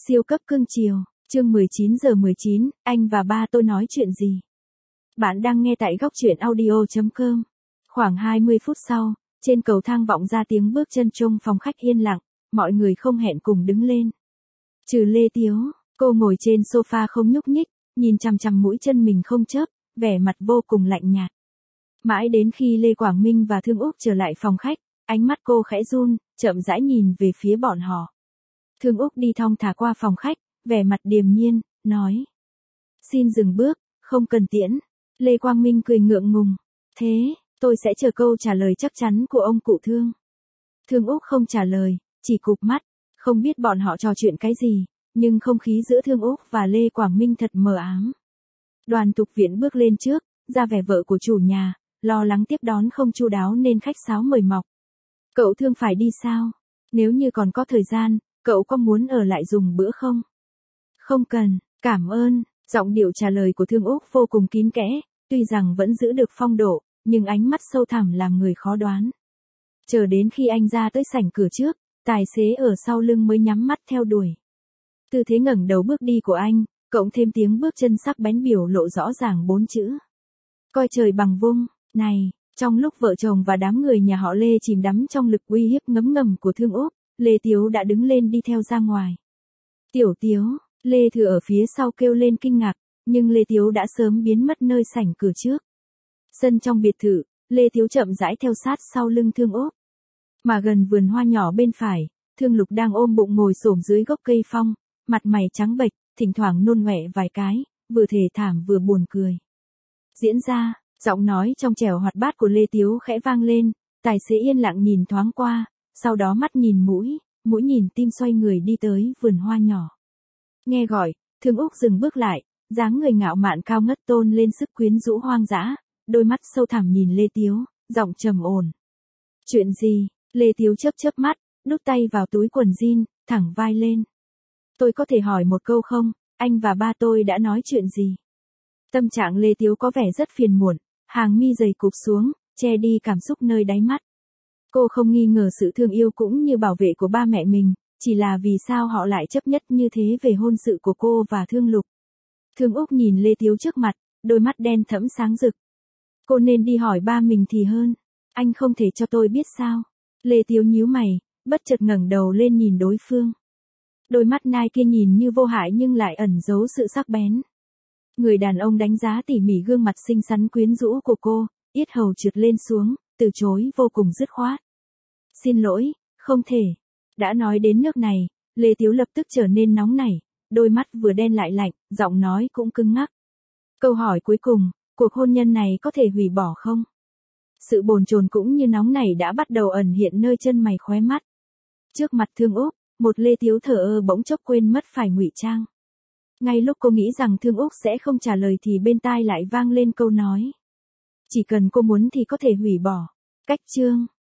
Siêu cấp cưng chiều, chương 19:19, anh và ba tôi nói chuyện gì? Bạn đang nghe tại góc truyện audio.com. Khoảng 20 phút sau, trên cầu thang vọng ra tiếng bước chân trong phòng khách yên lặng, mọi người không hẹn cùng đứng lên. Trừ Lê Tiếu, cô ngồi trên sofa không nhúc nhích, nhìn chằm chằm mũi chân mình không chớp, vẻ mặt vô cùng lạnh nhạt. Mãi đến khi Lê Quảng Minh và Thương Úc trở lại phòng khách, ánh mắt cô khẽ run, chậm rãi nhìn về phía bọn họ. Thương Úc đi thong thả qua phòng khách, vẻ mặt điềm nhiên, nói. Xin dừng bước, không cần tiễn. Lê Quang Minh cười ngượng ngùng. Thế, tôi sẽ chờ câu trả lời chắc chắn của ông cụ Thương. Thương Úc không trả lời, chỉ cụp mắt, không biết bọn họ trò chuyện cái gì, nhưng không khí giữa Thương Úc và Lê Quảng Minh thật mờ ám. Đoàn Tục Viễn bước lên trước, ra vẻ vợ của chủ nhà, lo lắng tiếp đón không chu đáo nên khách sáo mời mọc. Cậu Thương phải đi sao? Nếu như còn có thời gian, cậu có muốn ở lại dùng bữa không? Không cần, cảm ơn. Giọng điệu trả lời của Thương Úc vô cùng kín kẽ, tuy rằng vẫn giữ được phong độ, nhưng ánh mắt sâu thẳm làm người khó đoán. Chờ đến khi anh ra tới sảnh cửa trước, tài xế ở sau lưng mới nhắm mắt theo đuổi. Tư thế ngẩng đầu bước đi của anh, cộng thêm tiếng bước chân sắc bén biểu lộ rõ ràng 4 chữ. Coi trời bằng vung, này, trong lúc vợ chồng và đám người nhà họ Lê chìm đắm trong lực uy hiếp ngấm ngầm của Thương Úc, Lê Tiếu đã đứng lên đi theo ra ngoài. Tiểu Tiếu, Lê Thừa ở phía sau kêu lên kinh ngạc, nhưng Lê Tiếu đã sớm biến mất nơi sảnh cửa trước. Sân trong biệt thự, Lê Tiếu chậm rãi theo sát sau lưng Thương Úc. Mà gần vườn hoa nhỏ bên phải, Thương Lục đang ôm bụng ngồi xổm dưới gốc cây phong, mặt mày trắng bệch, thỉnh thoảng nôn ọe vài cái, vừa thề thảm vừa buồn cười. Diễn ra, giọng nói trong trẻo hoạt bát của Lê Tiếu khẽ vang lên, tài xế yên lặng nhìn thoáng qua, sau đó mắt nhìn mũi nhìn tim xoay người đi tới vườn hoa nhỏ. Nghe gọi, Thương Úc dừng bước lại, dáng người ngạo mạn cao ngất tôn lên sức quyến rũ hoang dã, đôi mắt sâu thẳm nhìn Lê Tiếu, giọng trầm ổn. Chuyện gì? Lê Tiếu chớp chớp mắt, đút tay vào túi quần jean, thẳng vai lên. Tôi có thể hỏi một câu không, anh và ba tôi đã nói chuyện gì? Tâm trạng Lê Tiếu có vẻ rất phiền muộn, hàng mi dày cụp xuống, che đi cảm xúc nơi đáy mắt. Cô không nghi ngờ sự thương yêu cũng như bảo vệ của ba mẹ mình, chỉ là vì sao họ lại chấp nhất như thế về hôn sự của cô và Thương Lục. Thương Úc nhìn Lê Tiếu trước mặt, đôi mắt đen thẫm sáng rực. Cô nên đi hỏi ba mình thì hơn, anh không thể cho tôi biết sao? Lê Tiếu nhíu mày, bất chợt ngẩng đầu lên nhìn đối phương. Đôi mắt nai kia nhìn như vô hại nhưng lại ẩn giấu sự sắc bén. Người đàn ông đánh giá tỉ mỉ gương mặt xinh xắn quyến rũ của cô, yết hầu trượt lên xuống, từ chối vô cùng dứt khoát. Xin lỗi, không thể. Đã nói đến nước này, Lê Tiếu lập tức trở nên nóng nảy, đôi mắt vừa đen lại lạnh, giọng nói cũng cứng ngắc. Câu hỏi cuối cùng, cuộc hôn nhân này có thể hủy bỏ không? Sự bồn chồn cũng như nóng nảy đã bắt đầu ẩn hiện nơi chân mày khóe mắt. Trước mặt Thương Úc, một Lê Tiếu thờ ơ bỗng chốc quên mất phải ngụy trang. Ngay lúc cô nghĩ rằng Thương Úc sẽ không trả lời thì bên tai lại vang lên câu nói. Chỉ cần cô muốn thì có thể hủy bỏ. Cách chương.